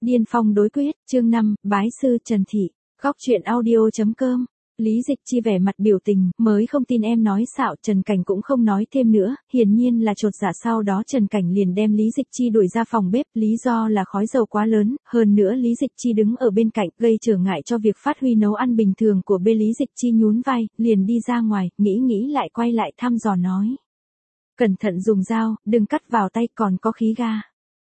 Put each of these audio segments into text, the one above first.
Điên phong đối quyết, chương 5, bái sư Trần Thị, góc truyện audio.com. Lý Dịch Chi vẻ mặt biểu tình, mới không tin em nói xạo. Trần Cảnh cũng không nói thêm nữa, hiển nhiên là chột dạ. Sau đó Trần Cảnh liền đem Lý Dịch Chi đuổi ra phòng bếp, lý do là khói dầu quá lớn, hơn nữa Lý Dịch Chi đứng ở bên cạnh, gây trở ngại cho việc phát huy nấu ăn bình thường của Lý Dịch Chi nhún vai, liền đi ra ngoài, nghĩ lại quay lại thăm dò nói. Cẩn thận dùng dao, đừng cắt vào tay, còn có khí ga.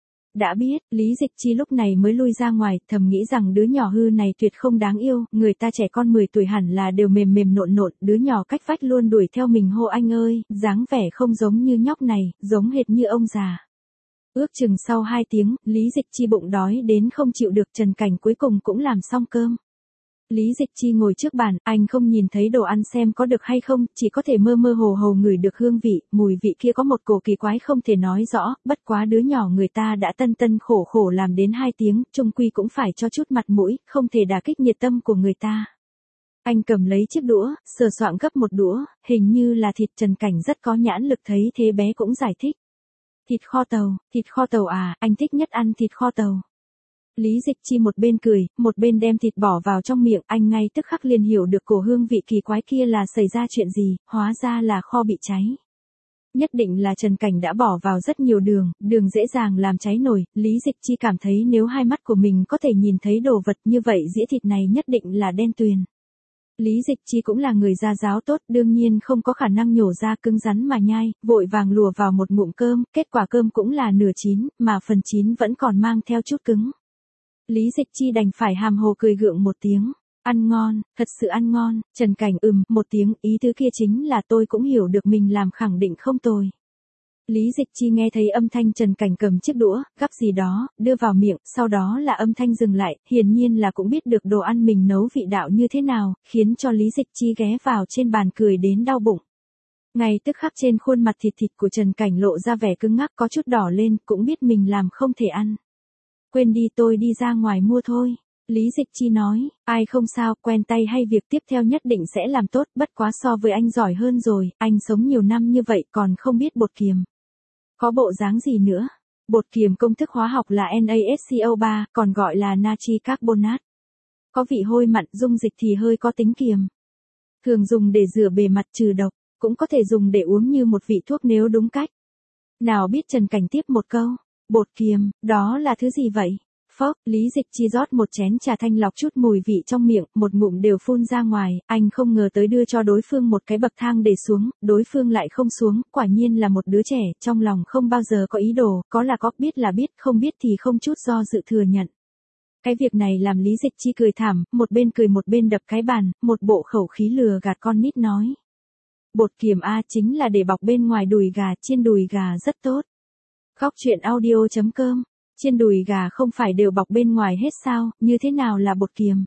Đã biết, Lý Dịch Chi lúc này mới lui ra ngoài, thầm nghĩ rằng đứa nhỏ hư này tuyệt không đáng yêu, người ta trẻ con 10 tuổi hẳn là đều mềm nộn, đứa nhỏ cách vách luôn đuổi theo mình hô anh ơi, dáng vẻ không giống như nhóc này, giống hệt như ông già. Ước chừng sau 2 tiếng, Lý Dịch Chi bụng đói đến không chịu được. Trần Cảnh cuối cùng cũng làm xong cơm. Lý Dịch Chi ngồi trước bàn, anh không nhìn thấy đồ ăn xem có được hay không, chỉ có thể mơ hồ ngửi được hương vị, mùi vị kia có một cổ kỳ quái không thể nói rõ, bất quá đứa nhỏ người ta đã tân khổ làm đến 2 tiếng, chung quy cũng phải cho chút mặt mũi, không thể đả kích nhiệt tâm của người ta. Anh cầm lấy chiếc đũa, sờ soạng gấp một đũa, hình như là thịt. Trần Cảnh rất có nhãn lực thấy thế bé cũng giải thích. Thịt kho tàu à, anh thích nhất ăn thịt kho tàu. Lý Dịch Chi một bên cười, một bên đem thịt bỏ vào trong miệng, anh ngay tức khắc liền hiểu được cổ hương vị kỳ quái kia là xảy ra chuyện gì, hóa ra là kho bị cháy. Nhất định là Trần Cảnh đã bỏ vào rất nhiều đường dễ dàng làm cháy nổi. Lý Dịch Chi cảm thấy nếu hai mắt của mình có thể nhìn thấy đồ vật như vậy dĩa thịt này nhất định là đen tuyền. Lý Dịch Chi cũng là người gia giáo tốt, đương nhiên không có khả năng nhổ ra cứng rắn mà nhai, vội vàng lùa vào một ngụm cơm, kết quả cơm cũng là nửa chín, mà phần chín vẫn còn mang theo chút cứng. Lý Dịch Chi đành phải hàm hồ cười gượng một tiếng. Ăn ngon, thật sự ăn ngon. Trần Cảnh một tiếng, ý tứ kia chính là tôi cũng hiểu được mình làm khẳng định không tồi. Lý Dịch Chi nghe thấy âm thanh Trần Cảnh cầm chiếc đũa, gắp gì đó, đưa vào miệng, sau đó là âm thanh dừng lại, hiển nhiên là cũng biết được đồ ăn mình nấu vị đạo như thế nào, khiến cho Lý Dịch Chi ghé vào trên bàn cười đến đau bụng. Ngay tức khắc trên khuôn mặt thịt của Trần Cảnh lộ ra vẻ cứng ngắc có chút đỏ lên, cũng biết mình làm không thể ăn. Quên đi, tôi đi ra ngoài mua thôi. Lý Dịch Chi nói, ai không sao, quen tay hay việc tiếp theo nhất định sẽ làm tốt, bất quá so với anh giỏi hơn rồi, anh sống nhiều năm như vậy còn không biết bột kiềm. Có bộ dáng gì nữa? Bột kiềm công thức hóa học là NaSCO3, còn gọi là natri carbonate. Có vị hôi mặn, dung dịch thì hơi có tính kiềm. Thường dùng để rửa bề mặt trừ độc, cũng có thể dùng để uống như một vị thuốc nếu đúng cách. Nào biết Trần Cảnh tiếp một câu. Bột kiềm, đó là thứ gì vậy? Phốc, Lý Dịch Chi rót một chén trà thanh lọc chút mùi vị trong miệng, một ngụm đều phun ra ngoài, anh không ngờ tới đưa cho đối phương một cái bậc thang để xuống, đối phương lại không xuống, quả nhiên là một đứa trẻ, trong lòng không bao giờ có ý đồ, có là có, biết là biết, không biết thì không chút do dự thừa nhận. Cái việc này làm Lý Dịch Chi cười thảm, một bên cười một bên đập cái bàn, một bộ khẩu khí lừa gạt con nít nói. Bột kiềm A chính là để bọc bên ngoài đùi gà, chiên đùi gà rất tốt. Góc truyện audio.com, chiên đùi gà không phải đều bọc bên ngoài hết sao, như thế nào là bột kiềm?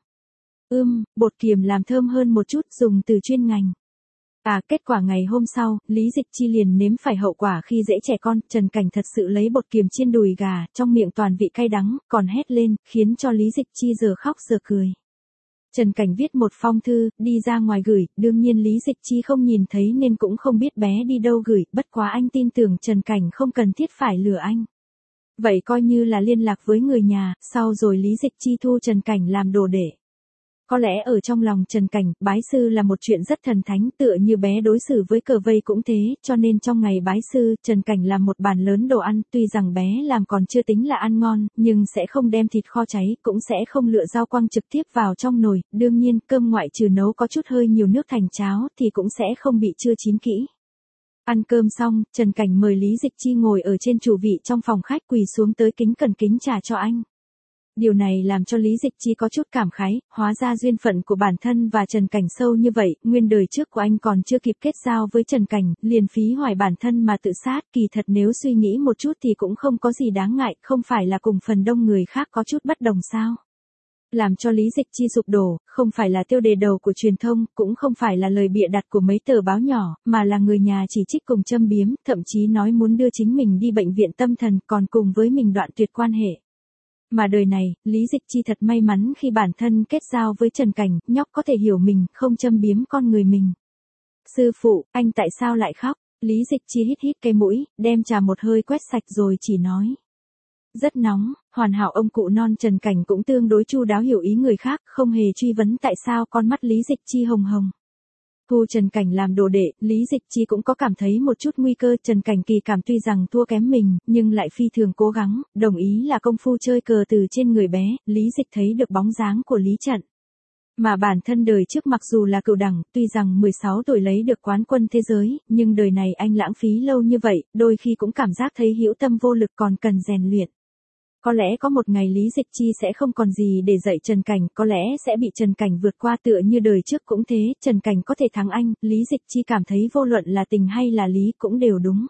Bột kiềm làm thơm hơn một chút, dùng từ chuyên ngành. Kết quả ngày hôm sau, Lý Dịch Chi liền nếm phải hậu quả khi dễ trẻ con. Trần Cảnh thật sự lấy bột kiềm chiên đùi gà, trong miệng toàn vị cay đắng, còn hét lên, khiến cho Lý Dịch Chi giờ khóc giờ cười. Trần Cảnh viết một phong thư, đi ra ngoài gửi, đương nhiên Lý Dịch Chi không nhìn thấy nên cũng không biết bé đi đâu gửi, bất quá anh tin tưởng Trần Cảnh không cần thiết phải lừa anh. Vậy coi như là liên lạc với người nhà, sau rồi Lý Dịch Chi thu Trần Cảnh làm đồ đệ. Có lẽ ở trong lòng Trần Cảnh, bái sư là một chuyện rất thần thánh, tựa như bé đối xử với cờ vây cũng thế, cho nên trong ngày bái sư, Trần Cảnh làm một bàn lớn đồ ăn, tuy rằng bé làm còn chưa tính là ăn ngon, nhưng sẽ không đem thịt kho cháy, cũng sẽ không lựa rau quăng trực tiếp vào trong nồi, đương nhiên, cơm ngoại trừ nấu có chút hơi nhiều nước thành cháo thì cũng sẽ không bị chưa chín kỹ. Ăn cơm xong, Trần Cảnh mời Lý Dịch Chi ngồi ở trên chủ vị trong phòng khách, quỳ xuống tới kính trà cho anh. Điều này làm cho Lý Dịch Chi có chút cảm khái, hóa ra duyên phận của bản thân và Trần Cảnh sâu như vậy, nguyên đời trước của anh còn chưa kịp kết giao với Trần Cảnh, liền phí hoài bản thân mà tự sát, kỳ thật nếu suy nghĩ một chút thì cũng không có gì đáng ngại, không phải là cùng phần đông người khác có chút bất đồng sao. Làm cho Lý Dịch Chi sụp đổ, không phải là tiêu đề đầu của truyền thông, cũng không phải là lời bịa đặt của mấy tờ báo nhỏ, mà là người nhà chỉ trích cùng châm biếm, thậm chí nói muốn đưa chính mình đi bệnh viện tâm thần, còn cùng với mình đoạn tuyệt quan hệ. Mà đời này, Lý Dịch Chi thật may mắn khi bản thân kết giao với Trần Cảnh, nhóc có thể hiểu mình, không châm biếm con người mình. Sư phụ, anh tại sao lại khóc? Lý Dịch Chi hít cái mũi, đem trà một hơi quét sạch rồi chỉ nói. Rất nóng, hoàn hảo ông cụ non Trần Cảnh cũng tương đối chu đáo hiểu ý người khác, không hề truy vấn tại sao con mắt Lý Dịch Chi hồng hồng. Thu Trần Cảnh làm đồ đệ, Lý Dịch Chi cũng có cảm thấy một chút nguy cơ. Trần Cảnh kỳ cảm tuy rằng thua kém mình, nhưng lại phi thường cố gắng, đồng ý là công phu chơi cờ từ trên người bé. Lý Dịch thấy được bóng dáng của Lý Trận. Mà bản thân đời trước mặc dù là cửu đẳng, tuy rằng 16 tuổi lấy được quán quân thế giới, nhưng đời này anh lãng phí lâu như vậy, đôi khi cũng cảm giác thấy hữu tâm vô lực còn cần rèn luyện. Có lẽ có một ngày Lý Dịch Chi sẽ không còn gì để dạy Trần Cảnh, có lẽ sẽ bị Trần Cảnh vượt qua tựa như đời trước cũng thế, Trần Cảnh có thể thắng anh, Lý Dịch Chi cảm thấy vô luận là tình hay là lý cũng đều đúng.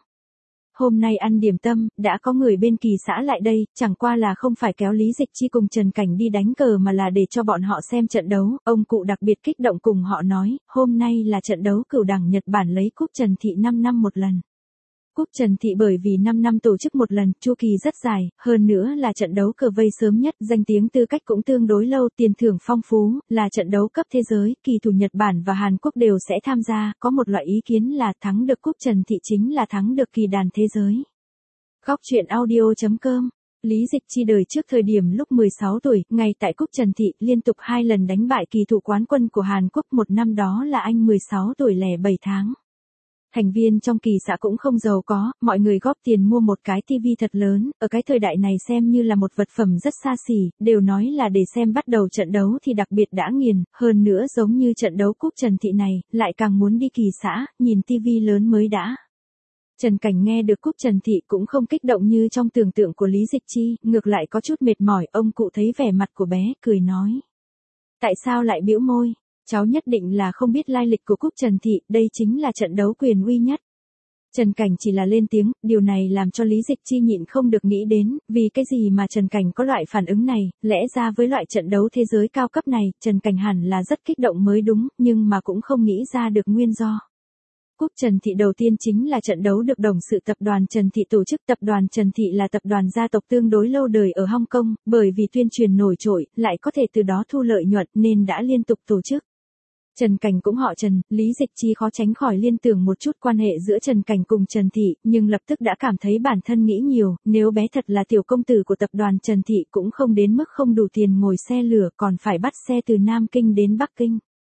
Hôm nay ăn điểm tâm, đã có người bên Kỳ xã lại đây, chẳng qua là không phải kéo Lý Dịch Chi cùng Trần Cảnh đi đánh cờ mà là để cho bọn họ xem trận đấu, ông cụ đặc biệt kích động cùng họ nói, hôm nay là trận đấu cửu đẳng Nhật Bản lấy cúp Trần Thị 5 năm một lần. Cúp Trần Thị bởi vì 5 năm tổ chức một lần, chu kỳ rất dài, hơn nữa là trận đấu cờ vây sớm nhất, danh tiếng tư cách cũng tương đối lâu, tiền thưởng phong phú, là trận đấu cấp thế giới, kỳ thủ Nhật Bản và Hàn Quốc đều sẽ tham gia, có một loại ý kiến là thắng được cúp Trần Thị chính là thắng được kỳ đàn thế giới. Góc truyện audio.com. Lý Dịch Chi đời trước thời điểm lúc 16 tuổi, ngay tại cúp Trần Thị, liên tục 2 lần đánh bại kỳ thủ quán quân của Hàn Quốc, một năm đó là anh 16 tuổi lẻ 7 tháng. Thành viên trong Kỳ xã cũng không giàu có, mọi người góp tiền mua một cái tivi thật lớn, ở cái thời đại này xem như là một vật phẩm rất xa xỉ, đều nói là để xem bắt đầu trận đấu thì đặc biệt đã nghiền, hơn nữa giống như trận đấu cúp Trần Thị này, lại càng muốn đi Kỳ xã, nhìn tivi lớn mới đã. Trần Cảnh nghe được cúp Trần Thị cũng không kích động như trong tưởng tượng của Lý Dịch Chi, ngược lại có chút mệt mỏi, ông cụ thấy vẻ mặt của bé, cười nói. Tại sao lại bĩu môi? Cháu nhất định là không biết lai lịch của cúp Trần Thị, đây chính là trận đấu quyền uy nhất. Trần Cảnh chỉ là lên tiếng, điều này làm cho Lý Dịch Chi nhịn không được nghĩ đến, vì cái gì mà Trần Cảnh có loại phản ứng này, lẽ ra với loại trận đấu thế giới cao cấp này, Trần Cảnh hẳn là rất kích động mới đúng, nhưng mà cũng không nghĩ ra được nguyên do. Cúp Trần Thị đầu tiên chính là trận đấu được đồng sự tập đoàn Trần Thị tổ chức. Tập đoàn Trần Thị là tập đoàn gia tộc tương đối lâu đời ở Hong Kong, bởi vì tuyên truyền nổi trội, lại có thể từ đó thu lợi nhuận nên đã liên tục tổ chức. Trần Cảnh cũng họ Trần, Lý Dịch Chi khó tránh khỏi liên tưởng một chút quan hệ giữa Trần Cảnh cùng Trần Thị, nhưng lập tức đã cảm thấy bản thân nghĩ nhiều, nếu bé thật là tiểu công tử của tập đoàn Trần Thị cũng không đến mức không đủ tiền ngồi xe lửa còn phải bắt xe từ Nam Kinh đến Bắc Kinh.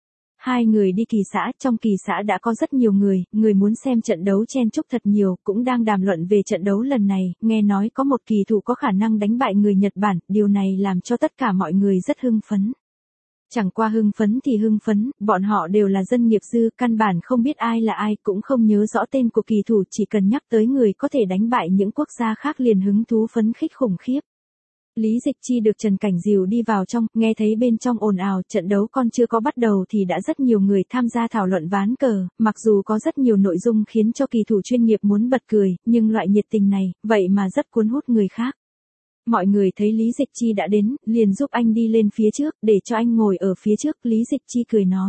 Hai người đi Kỳ xã, trong Kỳ xã đã có rất nhiều người muốn xem trận đấu chen chúc thật nhiều, cũng đang đàm luận về trận đấu lần này, nghe nói có một kỳ thủ có khả năng đánh bại người Nhật Bản, điều này làm cho tất cả mọi người rất hưng phấn. Chẳng qua hưng phấn thì hưng phấn, bọn họ đều là dân nghiệp dư, căn bản không biết ai là ai, cũng không nhớ rõ tên của kỳ thủ, chỉ cần nhắc tới người có thể đánh bại những quốc gia khác liền hứng thú phấn khích khủng khiếp. Lý Dịch Chi được Trần Cảnh dìu đi vào trong, nghe thấy bên trong ồn ào, trận đấu còn chưa có bắt đầu thì đã rất nhiều người tham gia thảo luận ván cờ, mặc dù có rất nhiều nội dung khiến cho kỳ thủ chuyên nghiệp muốn bật cười, nhưng loại nhiệt tình này, vậy mà rất cuốn hút người khác. Mọi người thấy Lý Dịch Chi đã đến, liền giúp anh đi lên phía trước, để cho anh ngồi ở phía trước, Lý Dịch Chi cười nói.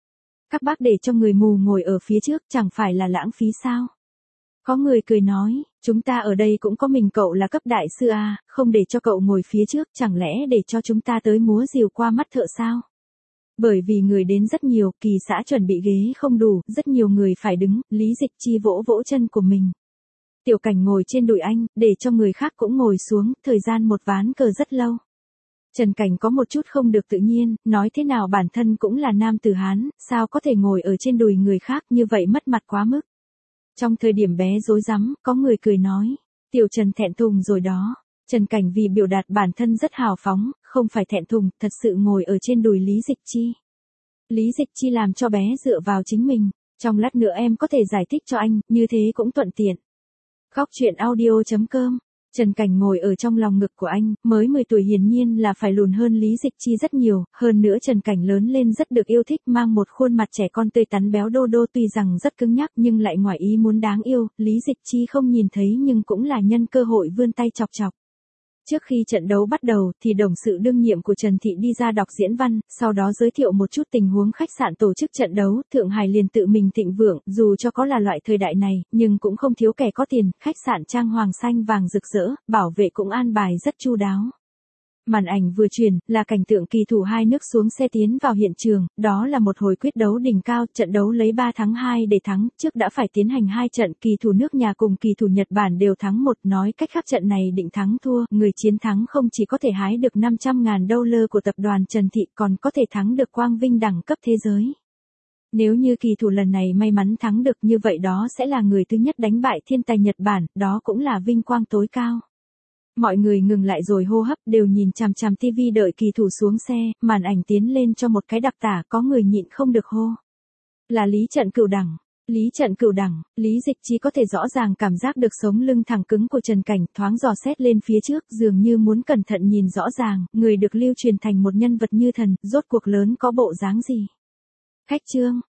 Các bác để cho người mù ngồi ở phía trước, chẳng phải là lãng phí sao? Có người cười nói, chúng ta ở đây cũng có mình cậu là cấp đại sư à, không để cho cậu ngồi phía trước, chẳng lẽ để cho chúng ta tới múa rìu qua mắt thợ sao? Bởi vì người đến rất nhiều, Kỳ xã chuẩn bị ghế không đủ, rất nhiều người phải đứng, Lý Dịch Chi vỗ vỗ chân của mình. Tiểu Cảnh ngồi trên đùi anh, để cho người khác cũng ngồi xuống, thời gian một ván cờ rất lâu. Trần Cảnh có một chút không được tự nhiên, nói thế nào bản thân cũng là nam tử Hán, sao có thể ngồi ở trên đùi người khác như vậy mất mặt quá mức. Trong thời điểm bé rối rắm, có người cười nói, Tiểu Trần thẹn thùng rồi đó. Trần Cảnh vì biểu đạt bản thân rất hào phóng, không phải thẹn thùng, thật sự ngồi ở trên đùi Lý Dịch Chi. Lý Dịch Chi làm cho bé dựa vào chính mình, trong lát nữa em có thể giải thích cho anh, như thế cũng thuận tiện. Góc truyện audio.com. Trần Cảnh ngồi ở trong lòng ngực của anh, mới 10 tuổi hiển nhiên là phải lùn hơn Lý Dịch Chi rất nhiều, hơn nữa Trần Cảnh lớn lên rất được yêu thích, mang một khuôn mặt trẻ con tươi tắn béo đô đô, tuy rằng rất cứng nhắc nhưng lại ngoài ý muốn đáng yêu, Lý Dịch Chi không nhìn thấy nhưng cũng là nhân cơ hội vươn tay chọc chọc. Trước khi trận đấu bắt đầu thì đồng sự đương nhiệm của Trần Thị đi ra đọc diễn văn, sau đó giới thiệu một chút tình huống khách sạn tổ chức trận đấu, Thượng Hải liền tự mình thịnh vượng, dù cho có là loại thời đại này, nhưng cũng không thiếu kẻ có tiền, khách sạn trang hoàng xanh vàng rực rỡ, bảo vệ cũng an bài rất chu đáo. Màn ảnh vừa chuyển, là cảnh tượng kỳ thủ hai nước xuống xe tiến vào hiện trường, đó là một hồi quyết đấu đỉnh cao, trận đấu lấy 3 thắng 2 để thắng, trước đã phải tiến hành 2 trận, kỳ thủ nước nhà cùng kỳ thủ Nhật Bản đều thắng 1, nói cách khác trận này định thắng thua, người chiến thắng không chỉ có thể hái được 500.000 đô la của tập đoàn Trần Thị còn có thể thắng được quang vinh đẳng cấp thế giới. Nếu như kỳ thủ lần này may mắn thắng được như vậy đó sẽ là người thứ nhất đánh bại thiên tài Nhật Bản, đó cũng là vinh quang tối cao. Mọi người ngừng lại rồi hô hấp đều nhìn chằm chằm tivi đợi kỳ thủ xuống xe, màn ảnh tiến lên cho một cái đặc tả có người nhịn không được hô. Là Lý Trận Cửu Đẳng. Lý Trận Cửu Đẳng, Lý Dịch Chi có thể rõ ràng cảm giác được sống lưng thẳng cứng của Trần Cảnh thoáng dò xét lên phía trước dường như muốn cẩn thận nhìn rõ ràng, người được lưu truyền thành một nhân vật như thần, rốt cuộc lớn có bộ dáng gì. Khách trương.